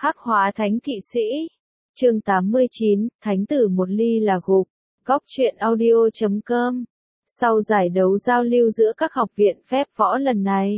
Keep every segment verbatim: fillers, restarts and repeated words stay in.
Hắc hóa thánh thị sĩ. Chương tám mươi chín, Thánh tử một ly là gục. Góc truyện audio chấm com. Sau giải đấu giao lưu giữa các học viện phép võ lần này,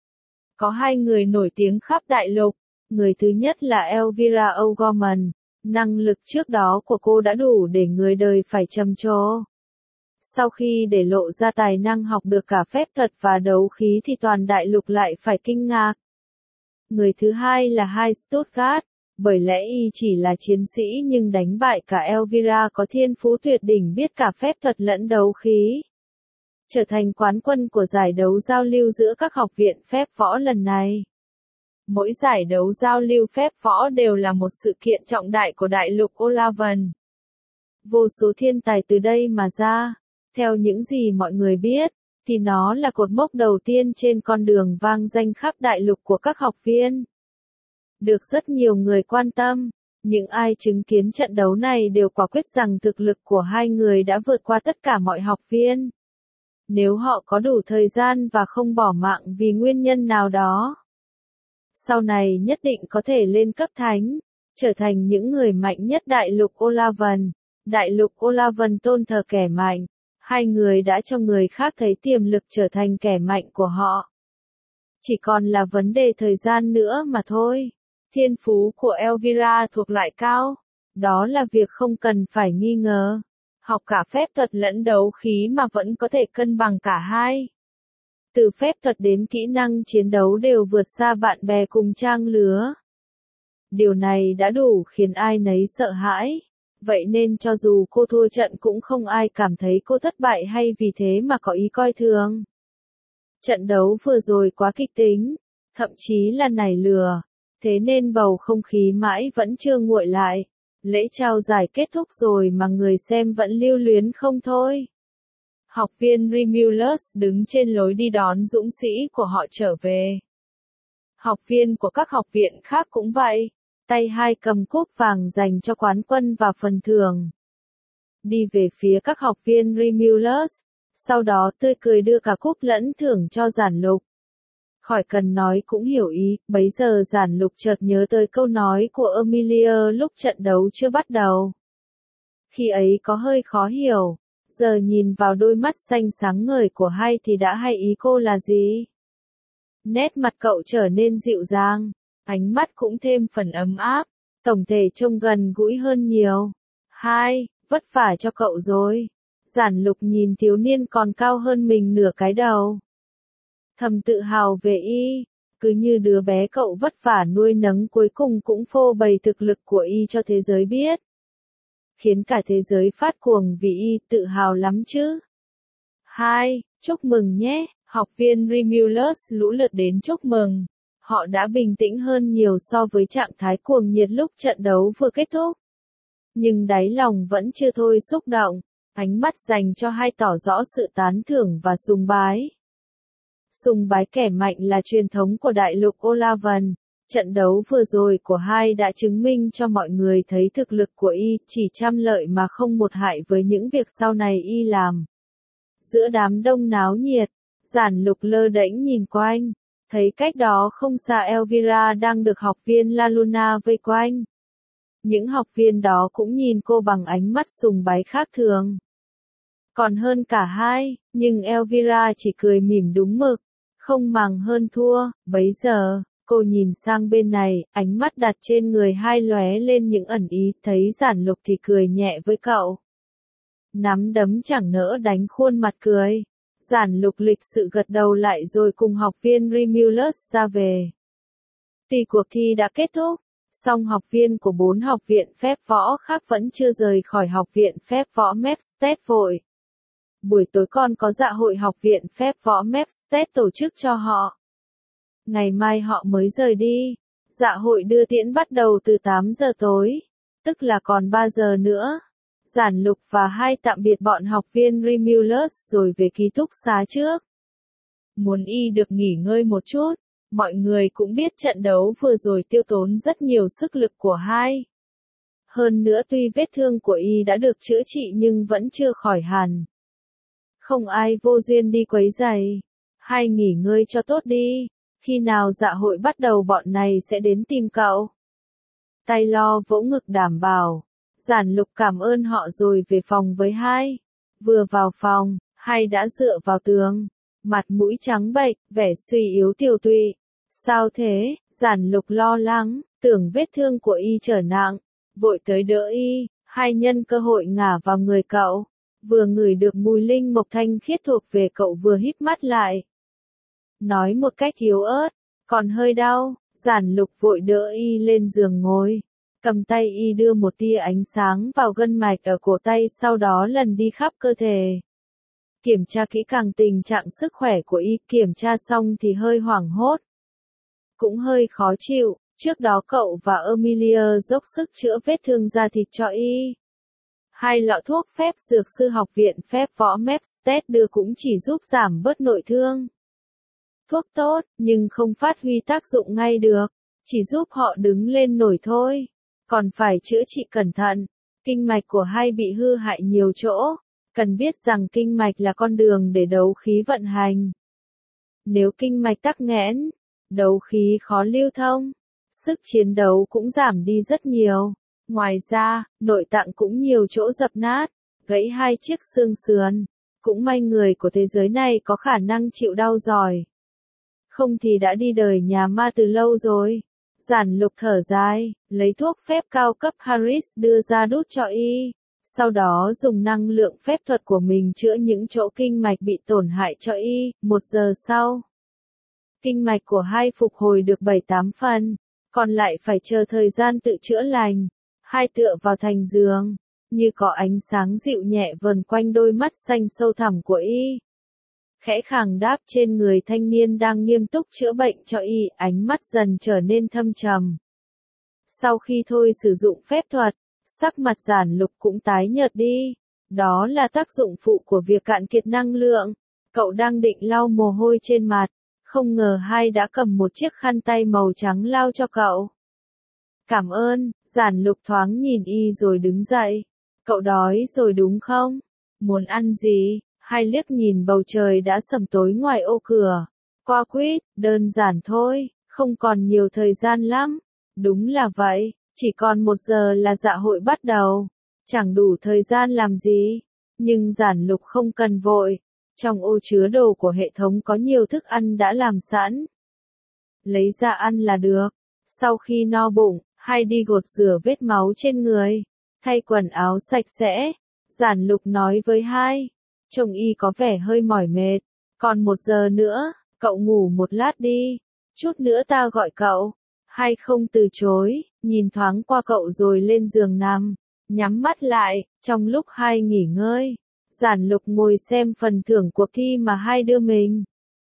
có hai người nổi tiếng khắp đại lục. Người thứ nhất là Elvira O'Gorman. Năng lực trước đó của cô đã đủ để người đời phải trầm trồ. Sau khi để lộ ra tài năng học được cả phép thuật và đấu khí thì toàn đại lục lại phải kinh ngạc. Người thứ hai là Hai Stuttgart. Bởi lẽ y chỉ là chiến sĩ nhưng đánh bại cả Elvira có thiên phú tuyệt đỉnh biết cả phép thuật lẫn đấu khí, trở thành quán quân của giải đấu giao lưu giữa các học viện phép võ lần này. Mỗi giải đấu giao lưu phép võ đều là một sự kiện trọng đại của đại lục Olavan. Vô số thiên tài từ đây mà ra. Theo những gì mọi người biết, thì nó là cột mốc đầu tiên trên con đường vang danh khắp đại lục của các học viên. Được rất nhiều người quan tâm, những ai chứng kiến trận đấu này đều quả quyết rằng thực lực của hai người đã vượt qua tất cả mọi học viên. Nếu họ có đủ thời gian và không bỏ mạng vì nguyên nhân nào đó, sau này nhất định có thể lên cấp thánh, trở thành những người mạnh nhất đại lục Olavan. Đại lục Olavan tôn thờ kẻ mạnh. Hai người đã cho người khác thấy tiềm lực trở thành kẻ mạnh của họ. Chỉ còn là vấn đề thời gian nữa mà thôi. Thiên phú của Elvira thuộc loại cao. Đó là việc không cần phải nghi ngờ. Học cả phép thuật lẫn đấu khí mà vẫn có thể cân bằng cả hai. Từ phép thuật đến kỹ năng chiến đấu đều vượt xa bạn bè cùng trang lứa. Điều này đã đủ khiến ai nấy sợ hãi. Vậy nên cho dù cô thua trận cũng không ai cảm thấy cô thất bại hay vì thế mà có ý coi thường. Trận đấu vừa rồi quá kịch tính, thậm chí là nảy lửa. Thế nên bầu không khí mãi vẫn chưa nguội lại. Lễ trao giải kết thúc rồi mà người xem vẫn lưu luyến không thôi. Học viên Remulus đứng trên lối đi đón dũng sĩ của họ trở về. Học viên của các học viện khác cũng vậy. Tay hai cầm cúp vàng dành cho quán quân và phần thưởng. Đi về phía các học viên Remulus, sau đó tươi cười đưa cả cúp lẫn thưởng cho Giản Lục. Khỏi cần nói cũng hiểu ý, bấy giờ Giản Lục chợt nhớ tới câu nói của Emilia lúc trận đấu chưa bắt đầu. Khi ấy có hơi khó hiểu, giờ nhìn vào đôi mắt xanh sáng ngời của Hai thì đã hay ý cô là gì. Nét mặt cậu trở nên dịu dàng. Ánh mắt cũng thêm phần ấm áp, tổng thể trông gần gũi hơn nhiều. Hai, vất vả cho cậu rồi. Giản Lục nhìn thiếu niên còn cao hơn mình nửa cái đầu. Thầm tự hào về y, cứ như đứa bé cậu vất vả nuôi nấng cuối cùng cũng phô bày thực lực của y cho thế giới biết. Khiến cả thế giới phát cuồng vì y, tự hào lắm chứ. Hai, chúc mừng nhé, học viên Remulus lũ lượt đến chúc mừng. Họ đã bình tĩnh hơn nhiều so với trạng thái cuồng nhiệt lúc trận đấu vừa kết thúc. Nhưng đáy lòng vẫn chưa thôi xúc động, ánh mắt dành cho Hai tỏ rõ sự tán thưởng và sùng bái. Sùng bái kẻ mạnh là truyền thống của đại lục Olavan. Trận đấu vừa rồi của Hai đã chứng minh cho mọi người thấy thực lực của y chỉ trăm lợi mà không một hại với những việc sau này y làm. Giữa đám đông náo nhiệt, Giản Lục lơ đễnh nhìn quanh. Thấy cách đó không xa Elvira đang được học viên La Luna vây quanh. Những học viên đó cũng nhìn cô bằng ánh mắt sùng bái khác thường. Còn hơn cả hai, nhưng Elvira chỉ cười mỉm đúng mực, không màng hơn thua. Bấy giờ, cô nhìn sang bên này, ánh mắt đặt trên người Hai lóe lên những ẩn ý, thấy Giản Lục thì cười nhẹ với cậu. Nắm đấm chẳng nỡ đánh khuôn mặt cười. Giản Lục lịch sự gật đầu lại rồi cùng học viên Remulus ra về. Tuy cuộc thi đã kết thúc, song học viên của bốn học viện phép võ khác vẫn chưa rời khỏi học viện phép võ Mepstead vội. Buổi tối còn có dạ hội học viện phép võ Mepstead tổ chức cho họ. Ngày mai họ mới rời đi. Dạ hội đưa tiễn bắt đầu từ tám giờ tối, tức là còn ba giờ nữa. Giản Lục và Hai tạm biệt bọn học viên Remulus rồi về ký túc xá trước. Muốn y được nghỉ ngơi một chút, mọi người cũng biết trận đấu vừa rồi tiêu tốn rất nhiều sức lực của Hai. Hơn nữa tuy vết thương của y đã được chữa trị nhưng vẫn chưa khỏi hẳn. Không ai vô duyên đi quấy rầy. Hai nghỉ ngơi cho tốt đi, khi nào dạ hội bắt đầu bọn này sẽ đến tìm cậu. Taylor vỗ ngực đảm bảo. Giản Lục cảm ơn họ rồi về phòng với hai. Vừa vào phòng, hai đã dựa vào tường. Mặt mũi trắng bệch, vẻ suy yếu tiều tụy. Sao thế? Giản Lục lo lắng, tưởng vết thương của y trở nặng. Vội tới đỡ y, hai nhân cơ hội ngả vào người cậu. Vừa ngửi được mùi linh mộc thanh khiết thuộc về cậu vừa híp mắt lại. Nói một cách yếu ớt, còn hơi đau. Giản Lục vội đỡ y lên giường ngồi. Cầm tay y đưa một tia ánh sáng vào gân mạch ở cổ tay, sau đó lần đi khắp cơ thể. Kiểm tra kỹ càng tình trạng sức khỏe của y, kiểm tra xong thì hơi hoảng hốt. Cũng hơi khó chịu, trước đó cậu và Emilia dốc sức chữa vết thương da thịt cho y. Hai lọ thuốc phép dược sư học viện phép võ Mepstead đưa cũng chỉ giúp giảm bớt nội thương. Thuốc tốt, nhưng không phát huy tác dụng ngay được, chỉ giúp họ đứng lên nổi thôi. Còn phải chữa trị cẩn thận. Kinh mạch của hai bị hư hại nhiều chỗ. Cần biết rằng kinh mạch là con đường để đấu khí vận hành. Nếu kinh mạch tắc nghẽn, đấu khí khó lưu thông, sức chiến đấu cũng giảm đi rất nhiều. Ngoài ra, nội tạng cũng nhiều chỗ dập nát, gãy hai chiếc xương sườn. Cũng may người của thế giới này có khả năng chịu đau giỏi. Không thì đã đi đời nhà ma từ lâu rồi. Giản Lục thở dài, lấy thuốc phép cao cấp Harris đưa ra đút cho y. Sau đó dùng năng lượng phép thuật của mình chữa những chỗ kinh mạch bị tổn hại cho y. Một giờ sau, kinh mạch của hai phục hồi được bảy tám phần, còn lại phải chờ thời gian tự chữa lành. Hai tựa vào thành giường, như có ánh sáng dịu nhẹ vần quanh đôi mắt xanh sâu thẳm của y. Khẽ khàng đáp trên người thanh niên đang nghiêm túc chữa bệnh cho y, ánh mắt dần trở nên thâm trầm. Sau khi thôi sử dụng phép thuật, sắc mặt Giản Lục cũng tái nhợt đi. Đó là tác dụng phụ của việc cạn kiệt năng lượng. Cậu đang định lau mồ hôi trên mặt, không ngờ hai đã cầm một chiếc khăn tay màu trắng lau cho cậu. Cảm ơn. Giản Lục thoáng nhìn y rồi đứng dậy. Cậu đói rồi đúng không? Muốn ăn gì? Hai liếc nhìn bầu trời đã sầm tối ngoài ô cửa. Qua quýt, đơn giản thôi, không còn nhiều thời gian lắm. Đúng là vậy, chỉ còn một giờ là dạ hội bắt đầu. Chẳng đủ thời gian làm gì. Nhưng Giản Lục không cần vội. Trong ô chứa đồ của hệ thống có nhiều thức ăn đã làm sẵn. Lấy ra ăn là được. Sau khi no bụng, hai đi gột rửa vết máu trên người. Thay quần áo sạch sẽ. Giản Lục nói với hai. Trông y có vẻ hơi mỏi mệt. Còn một giờ nữa, cậu ngủ một lát đi. Chút nữa ta gọi cậu. Hai không từ chối, nhìn thoáng qua cậu rồi lên giường nằm. Nhắm mắt lại, trong lúc hai nghỉ ngơi. Giản Lục ngồi xem phần thưởng cuộc thi mà hai đưa mình.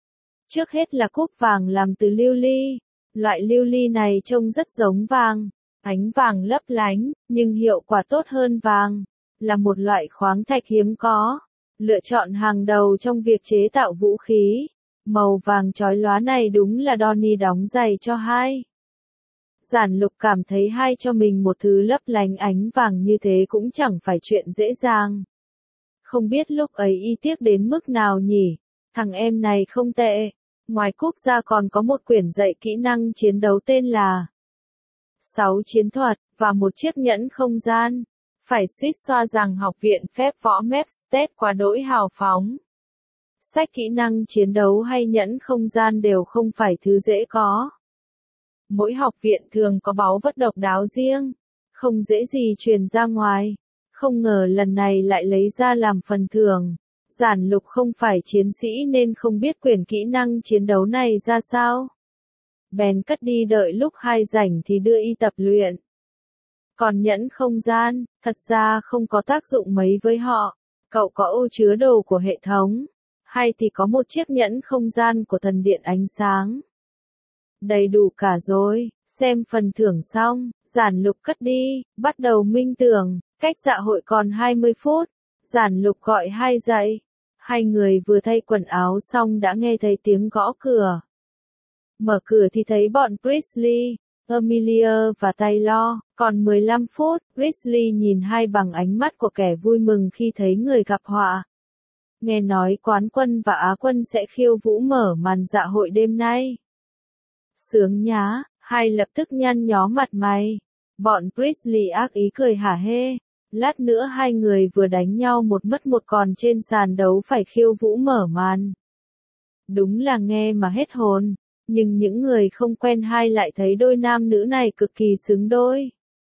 Trước hết là cúp vàng làm từ lưu ly. Loại lưu ly này trông rất giống vàng. Ánh vàng lấp lánh, nhưng hiệu quả tốt hơn vàng. Là một loại khoáng thạch hiếm có. Lựa chọn hàng đầu trong việc chế tạo vũ khí. Màu vàng chói lóa này đúng là Donnie đóng giày cho hai. Giản Lục cảm thấy hai cho mình một thứ lấp lánh ánh vàng như thế cũng chẳng phải chuyện dễ dàng. Không biết lúc ấy y tiếc đến mức nào nhỉ. Thằng em này không tệ. Ngoài cúp ra còn có một quyển dạy kỹ năng chiến đấu tên là sáu chiến thuật, và một chiếc nhẫn không gian. Phải suýt xoa rằng học viện phép võ Mepstead quá đỗi hào phóng. Sách kỹ năng chiến đấu hay nhẫn không gian đều không phải thứ dễ có. Mỗi học viện thường có báu vật độc đáo riêng, không dễ gì truyền ra ngoài. Không ngờ lần này lại lấy ra làm phần thưởng. Giản Lục không phải chiến sĩ nên không biết quyển kỹ năng chiến đấu này ra sao. Bèn cất đi đợi lúc hai rảnh thì đưa y tập luyện. Còn nhẫn không gian, thật ra không có tác dụng mấy với họ. Cậu có ô chứa đồ của hệ thống, hay thì có một chiếc nhẫn không gian của thần điện ánh sáng. Đầy đủ cả rồi. Xem phần thưởng xong, Giản Lục cất đi, bắt đầu minh tưởng. Cách dạ hội còn hai mươi phút. Giản Lục gọi hai dậy. Hai người vừa thay quần áo xong đã nghe thấy tiếng gõ cửa. Mở cửa thì thấy bọn Priestley, Emilia và Taylor. Còn mười lăm phút, Priestley nhìn hai bằng ánh mắt của kẻ vui mừng khi thấy người gặp họa. Nghe nói quán quân và á quân sẽ khiêu vũ mở màn dạ hội đêm nay. Sướng nhá, hai lập tức nhăn nhó mặt mày. Bọn Priestley ác ý cười hả hê. Lát nữa hai người vừa đánh nhau một mất một còn trên sàn đấu phải khiêu vũ mở màn. Đúng là nghe mà hết hồn, nhưng những người không quen hai lại thấy đôi nam nữ này cực kỳ xứng đôi.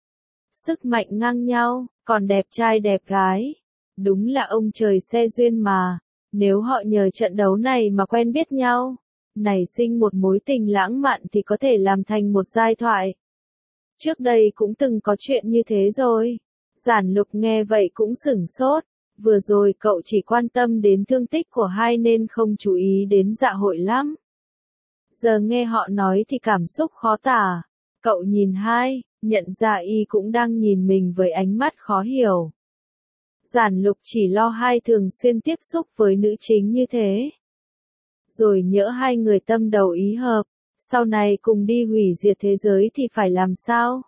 Sức mạnh ngang nhau, còn đẹp trai đẹp gái. Đúng là ông trời xe duyên mà, nếu họ nhờ trận đấu này mà quen biết nhau, nảy sinh một mối tình lãng mạn thì có thể làm thành một giai thoại. Trước đây cũng từng có chuyện như thế rồi. Giản Lục nghe vậy cũng sửng sốt, vừa rồi cậu chỉ quan tâm đến thương tích của hai nên không chú ý đến dạ hội lắm. Giờ nghe họ nói thì cảm xúc khó tả. Cậu nhìn hai, nhận ra y cũng đang nhìn mình với ánh mắt khó hiểu. Giản Lục chỉ lo hai thường xuyên tiếp xúc với nữ chính như thế. Rồi nhỡ hai người tâm đầu ý hợp, sau này cùng đi hủy diệt thế giới thì phải làm sao?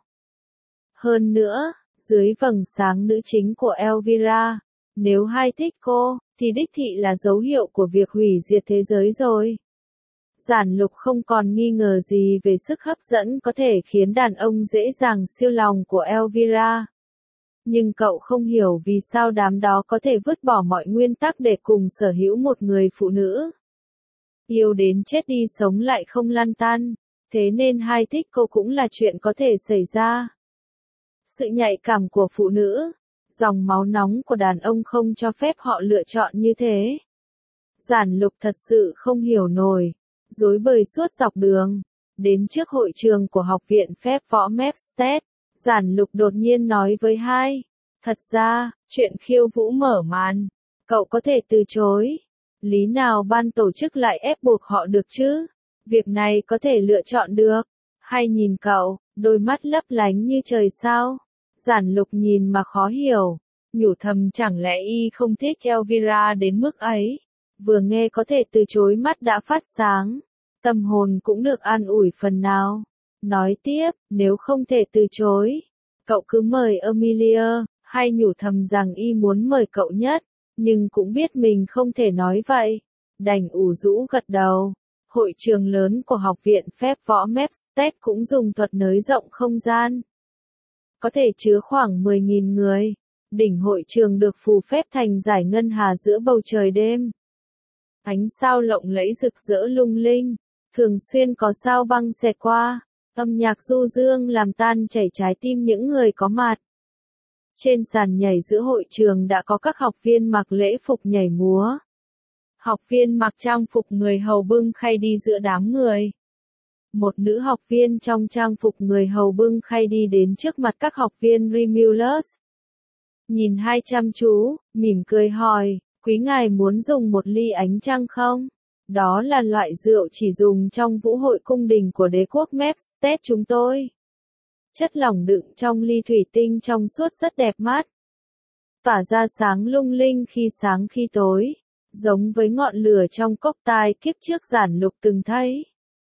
Hơn nữa, dưới vầng sáng nữ chính của Elvira, nếu hai thích cô, thì đích thị là dấu hiệu của việc hủy diệt thế giới rồi. Giản Lục không còn nghi ngờ gì về sức hấp dẫn có thể khiến đàn ông dễ dàng siêu lòng của Elvira. Nhưng cậu không hiểu vì sao đám đó có thể vứt bỏ mọi nguyên tắc để cùng sở hữu một người phụ nữ. Yêu đến chết đi sống lại không lăn tăn, thế nên hai thích cô cũng là chuyện có thể xảy ra. Sự nhạy cảm của phụ nữ, dòng máu nóng của đàn ông không cho phép họ lựa chọn như thế. Giản Lục thật sự không hiểu nổi, rối bời suốt dọc đường, đến trước hội trường của học viện phép võ Mepstead, Giản Lục đột nhiên nói với hai, thật ra, chuyện khiêu vũ mở màn, cậu có thể từ chối. Lý nào ban tổ chức lại ép buộc họ được chứ? Việc này có thể lựa chọn được. Hai nhìn cậu, đôi mắt lấp lánh như trời sao. Giản Lục nhìn mà khó hiểu, nhủ thầm chẳng lẽ y không thích Elvira đến mức ấy. Vừa nghe có thể từ chối mắt đã phát sáng, tâm hồn cũng được an ủi phần nào. Nói tiếp, nếu không thể từ chối, cậu cứ mời Amelia. Hay nhủ thầm rằng y muốn mời cậu nhất, nhưng cũng biết mình không thể nói vậy. Đành ủ rũ gật đầu. Hội trường lớn của học viện phép võ Mepstead cũng dùng thuật nới rộng không gian. Có thể chứa khoảng mười nghìn người. Đỉnh hội trường được phù phép thành dải ngân hà giữa bầu trời đêm. Ánh sao lộng lẫy rực rỡ lung linh, thường xuyên có sao băng xẹt qua, âm nhạc du dương làm tan chảy trái tim những người có mặt. Trên sàn nhảy giữa hội trường đã có các học viên mặc lễ phục nhảy múa. Học viên mặc trang phục người hầu bưng khay đi giữa đám người. Một nữ học viên trong trang phục người hầu bưng khay đi đến trước mặt các học viên Remulus. Nhìn hai chăm chú, mỉm cười hỏi, quý ngài muốn dùng một ly ánh trăng không? Đó là loại rượu chỉ dùng trong vũ hội cung đình của đế quốc Mepstead chúng tôi. Chất lỏng đựng trong ly thủy tinh trong suốt rất đẹp mắt. Tỏa ra sáng lung linh khi sáng khi tối, giống với ngọn lửa trong cốc tai kiếp trước Giản Lục từng thấy.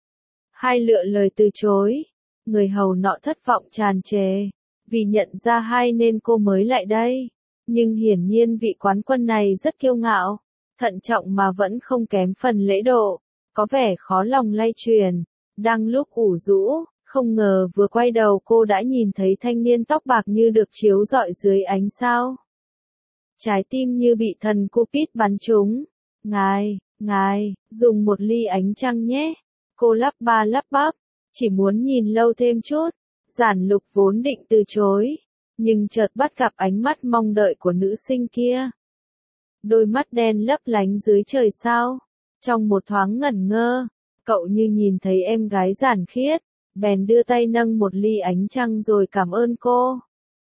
Hai lựa lời từ chối, người hầu nọ thất vọng tràn trề, vì nhận ra hai nên cô mới lại đây. Nhưng hiển nhiên vị quán quân này rất kiêu ngạo, thận trọng mà vẫn không kém phần lễ độ, có vẻ khó lòng lay truyền. Đang lúc ủ rũ, không ngờ vừa quay đầu cô đã nhìn thấy thanh niên tóc bạc như được chiếu rọi dưới ánh sao. Trái tim như bị thần Cupid bắn trúng. Ngài, ngài, dùng một ly ánh trăng nhé. Cô lắp ba lắp bắp, chỉ muốn nhìn lâu thêm chút. Giản Lục vốn định từ chối, nhưng chợt bắt gặp ánh mắt mong đợi của nữ sinh kia. Đôi mắt đen lấp lánh dưới trời sao. Trong một thoáng ngẩn ngơ, cậu như nhìn thấy em gái giản khiết, bèn đưa tay nâng một ly ánh trăng rồi cảm ơn cô.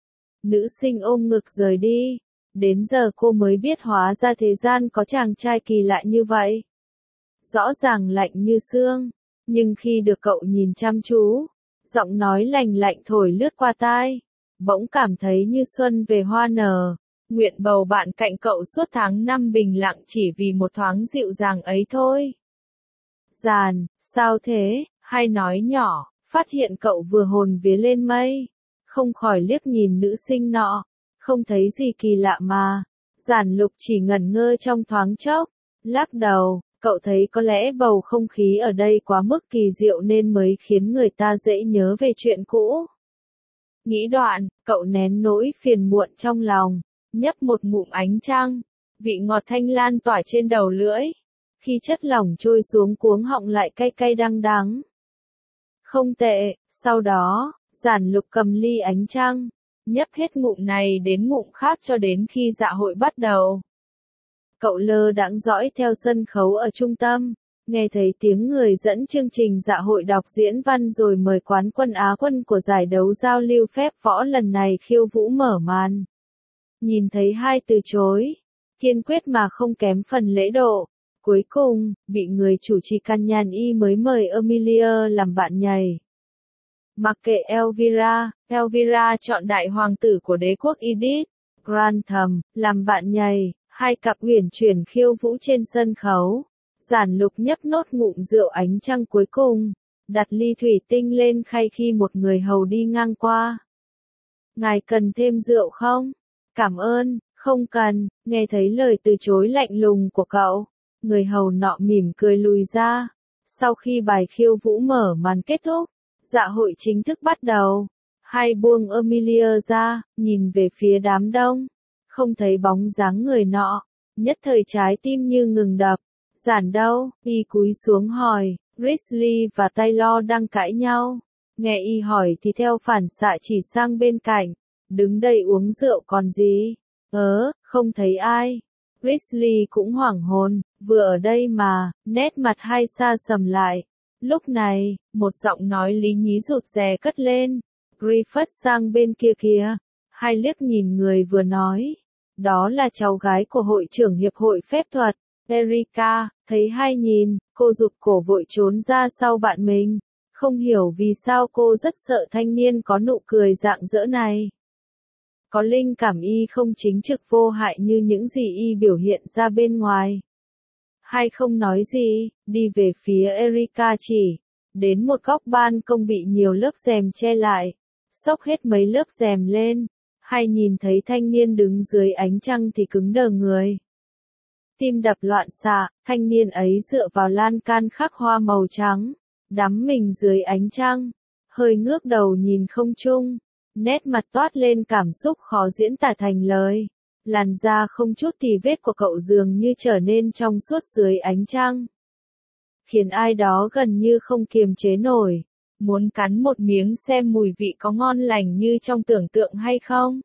Nữ sinh ôm ngực rời đi. Đến giờ cô mới biết hóa ra thế gian có chàng trai kỳ lạ như vậy. Rõ ràng lạnh như xương, nhưng khi được cậu nhìn chăm chú, giọng nói lành lạnh thổi lướt qua tai, bỗng cảm thấy như xuân về hoa nở. Nguyện bầu bạn cạnh cậu suốt tháng năm bình lặng chỉ vì một thoáng dịu dàng ấy thôi. Giàn, sao thế? Hay nói nhỏ, phát hiện cậu vừa hồn vía lên mây, không khỏi liếc nhìn nữ sinh nọ, không thấy gì kỳ lạ mà. Giản Lục chỉ ngẩn ngơ trong thoáng chốc, lắc đầu, cậu thấy có lẽ bầu không khí ở đây quá mức kỳ diệu nên mới khiến người ta dễ nhớ về chuyện cũ. Nghĩ đoạn, cậu nén nỗi phiền muộn trong lòng, nhấp một ngụm ánh trăng, vị ngọt thanh lan tỏa trên đầu lưỡi. Khi chất lỏng trôi xuống cuống họng lại cay cay đắng đắng. Không tệ, sau đó, Giản Lục cầm ly ánh trăng, nhấp hết ngụm này đến ngụm khác cho đến khi dạ hội bắt đầu. Cậu lơ đãng dõi theo sân khấu ở trung tâm, nghe thấy tiếng người dẫn chương trình dạ hội đọc diễn văn rồi mời quán quân Á quân của giải đấu giao lưu phép võ lần này khiêu vũ mở màn. Nhìn thấy hai từ chối, kiên quyết mà không kém phần lễ độ. Cuối cùng, bị người chủ trì căn nhàn y mới mời Emilia làm bạn nhảy. Mặc kệ Elvira, Elvira chọn đại hoàng tử của đế quốc Idit, Grantham, làm bạn nhảy, hai cặp uyển chuyển khiêu vũ trên sân khấu. Giản Lục nhấp nốt ngụm rượu ánh trăng cuối cùng, đặt ly thủy tinh lên khay khi một người hầu đi ngang qua. Ngài cần thêm rượu không? Cảm ơn, không cần, nghe thấy lời từ chối lạnh lùng của cậu. Người hầu nọ mỉm cười lùi ra. Sau khi bài khiêu vũ mở màn kết thúc, dạ hội chính thức bắt đầu. Hai buông Emilia ra, nhìn về phía đám đông. Không thấy bóng dáng người nọ, nhất thời trái tim như ngừng đập. Giản đâu? Y cúi xuống hỏi. Risley và Taylor đang cãi nhau. Nghe y hỏi thì theo phản xạ chỉ sang bên cạnh. Đứng đây uống rượu còn gì? Ớ, không thấy ai. Risley cũng hoảng hồn, vừa ở đây mà, nét mặt hai xa sầm lại. Lúc này, một giọng nói lý nhí rụt rè cất lên. Griffith sang bên kia kìa. Hai liếc nhìn người vừa nói. Đó là cháu gái của hội trưởng hiệp hội phép thuật, Erica. Thấy hai nhìn, cô rụt cổ vội trốn ra sau bạn mình. Không hiểu vì sao cô rất sợ thanh niên có nụ cười rạng rỡ này. Có linh cảm y không chính trực vô hại như những gì y biểu hiện ra bên ngoài. Hai không nói gì, đi về phía Erica chỉ. Đến một góc ban công bị nhiều lớp rèm che lại. Xốc hết mấy lớp rèm lên. Hai nhìn thấy thanh niên đứng dưới ánh trăng thì cứng đờ người. Tim đập loạn xạ, thanh niên ấy dựa vào lan can khắc hoa màu trắng. Đắm mình dưới ánh trăng. Hơi ngước đầu nhìn không trung. Nét mặt toát lên cảm xúc khó diễn tả thành lời. Làn da không chút tì vết của cậu dường như trở nên trong suốt dưới ánh trăng. Khiến ai đó gần như không kiềm chế nổi. Muốn cắn một miếng xem mùi vị có ngon lành như trong tưởng tượng hay không.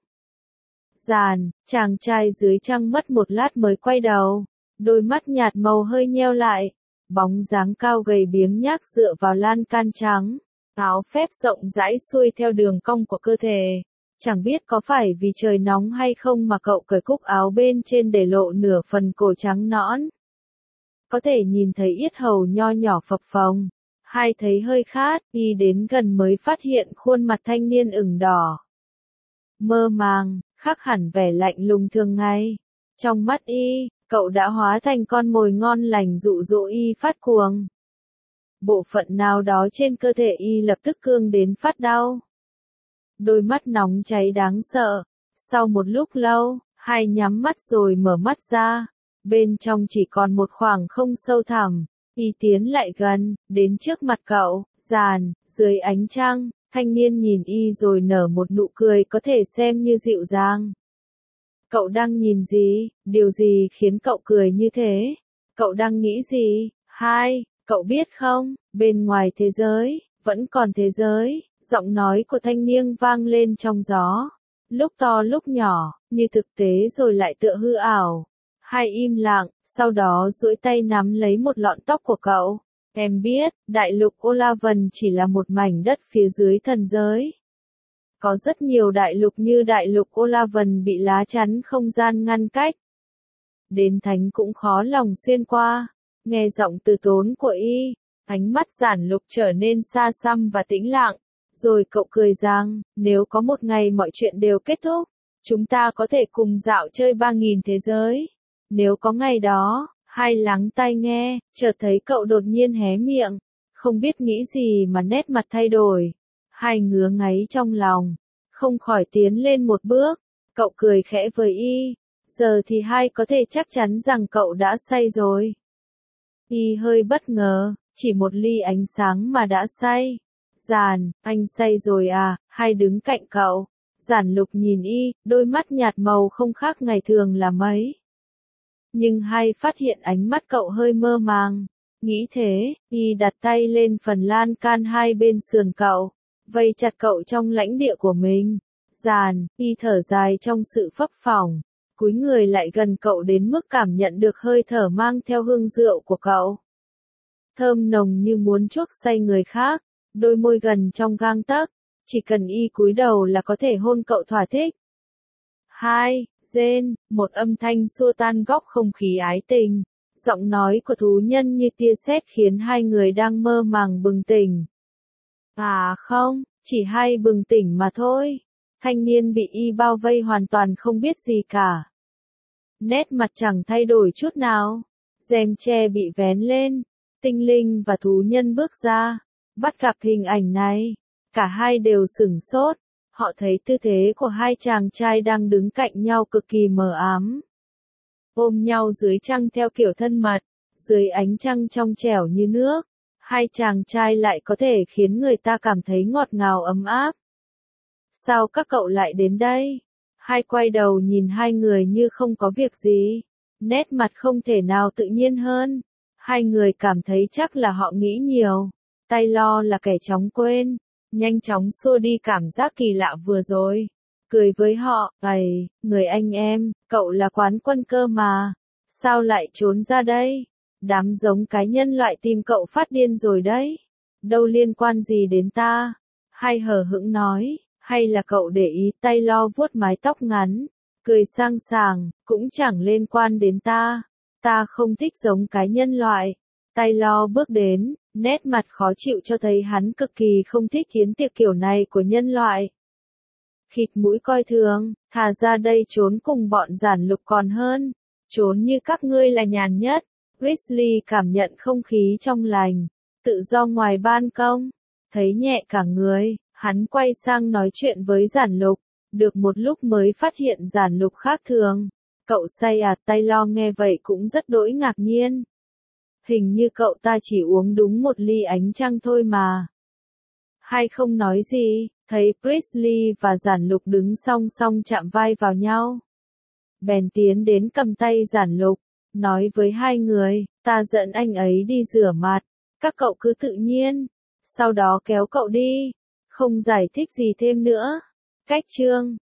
Giàn, chàng trai dưới trăng mất một lát mới quay đầu. Đôi mắt nhạt màu hơi nheo lại. Bóng dáng cao gầy biếng nhác dựa vào lan can trắng. Áo phép rộng rãi xuôi theo đường cong của cơ thể. Chẳng biết có phải vì trời nóng hay không mà cậu cởi cúc áo bên trên để lộ nửa phần cổ trắng nõn. Có thể nhìn thấy yết hầu nho nhỏ phập phồng. Hai thấy hơi khát, y đến gần mới phát hiện khuôn mặt thanh niên ửng đỏ. Mơ màng, khác hẳn vẻ lạnh lùng thường ngày. Trong mắt y, cậu đã hóa thành con mồi ngon lành dụ dỗ y phát cuồng. Bộ phận nào đó trên cơ thể y lập tức cương đến phát đau. Đôi mắt nóng cháy đáng sợ. Sau một lúc lâu, hai nhắm mắt rồi mở mắt ra. Bên trong chỉ còn một khoảng không sâu thẳm. Y tiến lại gần, đến trước mặt cậu, Giàn, dưới ánh trăng. Thanh niên nhìn y rồi nở một nụ cười có thể xem như dịu dàng. Cậu đang nhìn gì? Điều gì khiến cậu cười như thế? Cậu đang nghĩ gì? Hai, cậu biết không, bên ngoài thế giới, vẫn còn thế giới. Giọng nói của thanh niên vang lên trong gió. Lúc to lúc nhỏ, như thực tế rồi lại tựa hư ảo. Hai im lặng, sau đó duỗi tay nắm lấy một lọn tóc của cậu. Em biết, đại lục Olavan chỉ là một mảnh đất phía dưới thần giới. Có rất nhiều đại lục như đại lục Olavan bị lá chắn không gian ngăn cách. Đến thánh cũng khó lòng xuyên qua. Nghe giọng từ tốn của y, ánh mắt Giản Lục trở nên xa xăm và tĩnh lặng. Rồi cậu cười rằng, nếu có một ngày mọi chuyện đều kết thúc, chúng ta có thể cùng dạo chơi ba nghìn thế giới. Nếu có ngày đó, hai lắng tai nghe, chợt thấy cậu đột nhiên hé miệng, không biết nghĩ gì mà nét mặt thay đổi. Hai ngứa ngáy trong lòng, không khỏi tiến lên một bước, cậu cười khẽ với y, giờ thì hai có thể chắc chắn rằng cậu đã say rồi. Y hơi bất ngờ, chỉ một ly ánh sáng mà đã say. Giàn, anh say rồi à? Hai đứng cạnh cậu. Giản Lục nhìn y, đôi mắt nhạt màu không khác ngày thường là mấy. Nhưng Hai phát hiện ánh mắt cậu hơi mơ màng. Nghĩ thế, y đặt tay lên phần lan can hai bên sườn cậu, vây chặt cậu trong lãnh địa của mình. Giản, y thở dài trong sự phấp phỏng, cúi người lại gần cậu đến mức cảm nhận được hơi thở mang theo hương rượu của cậu. Thơm nồng như muốn chuốc say người khác, đôi môi gần trong gang tấc, chỉ cần y cúi đầu là có thể hôn cậu thỏa thích. Hai, rên, một âm thanh xua tan góc không khí ái tình. Giọng nói của thú nhân như tia sét khiến hai người đang mơ màng bừng tỉnh. À không, chỉ Hai bừng tỉnh mà thôi. Thanh niên bị y bao vây hoàn toàn không biết gì cả. Nét mặt chẳng thay đổi chút nào. Rèm che bị vén lên. Tinh linh và thú nhân bước ra. Bắt gặp hình ảnh này. Cả hai đều sửng sốt. Họ thấy tư thế của hai chàng trai đang đứng cạnh nhau cực kỳ mờ ám. Ôm nhau dưới trăng theo kiểu thân mật, dưới ánh trăng trong trẻo như nước, hai chàng trai lại có thể khiến người ta cảm thấy ngọt ngào ấm áp. Sao các cậu lại đến đây? Hai quay đầu nhìn hai người như không có việc gì, nét mặt không thể nào tự nhiên hơn. Hai người cảm thấy chắc là họ nghĩ nhiều, Taylor là kẻ chóng quên, nhanh chóng xua đi cảm giác kỳ lạ vừa rồi. Cười với họ, ầy, người anh em, cậu là quán quân cơ mà, sao lại trốn ra đây? Đám giống cái nhân loại tìm cậu phát điên rồi đấy, đâu liên quan gì đến ta? Hai hờ hững nói, hay là cậu để ý Taylor vuốt mái tóc ngắn, cười sang sảng, cũng chẳng liên quan đến ta, ta không thích giống cái nhân loại. Taylor bước đến, nét mặt khó chịu cho thấy hắn cực kỳ không thích hiến tiệc kiểu này của nhân loại. Khịt mũi coi thường, thà ra đây trốn cùng bọn Giản Lục còn hơn, trốn như các ngươi là nhàn nhất. Grizzly cảm nhận không khí trong lành, tự do ngoài ban công, thấy nhẹ cả người, hắn quay sang nói chuyện với Giản Lục, được một lúc mới phát hiện Giản Lục khác thường. Cậu say à? Taylor nghe vậy cũng rất đỗi ngạc nhiên. Hình như cậu ta chỉ uống đúng một ly ánh trăng thôi mà. Hai không nói gì, thấy Grizzly và Giản Lục đứng song song chạm vai vào nhau. Bèn tiến đến cầm tay Giản Lục, nói với hai người, ta dẫn anh ấy đi rửa mặt, các cậu cứ tự nhiên, sau đó kéo cậu đi, không giải thích gì thêm nữa. Cách chương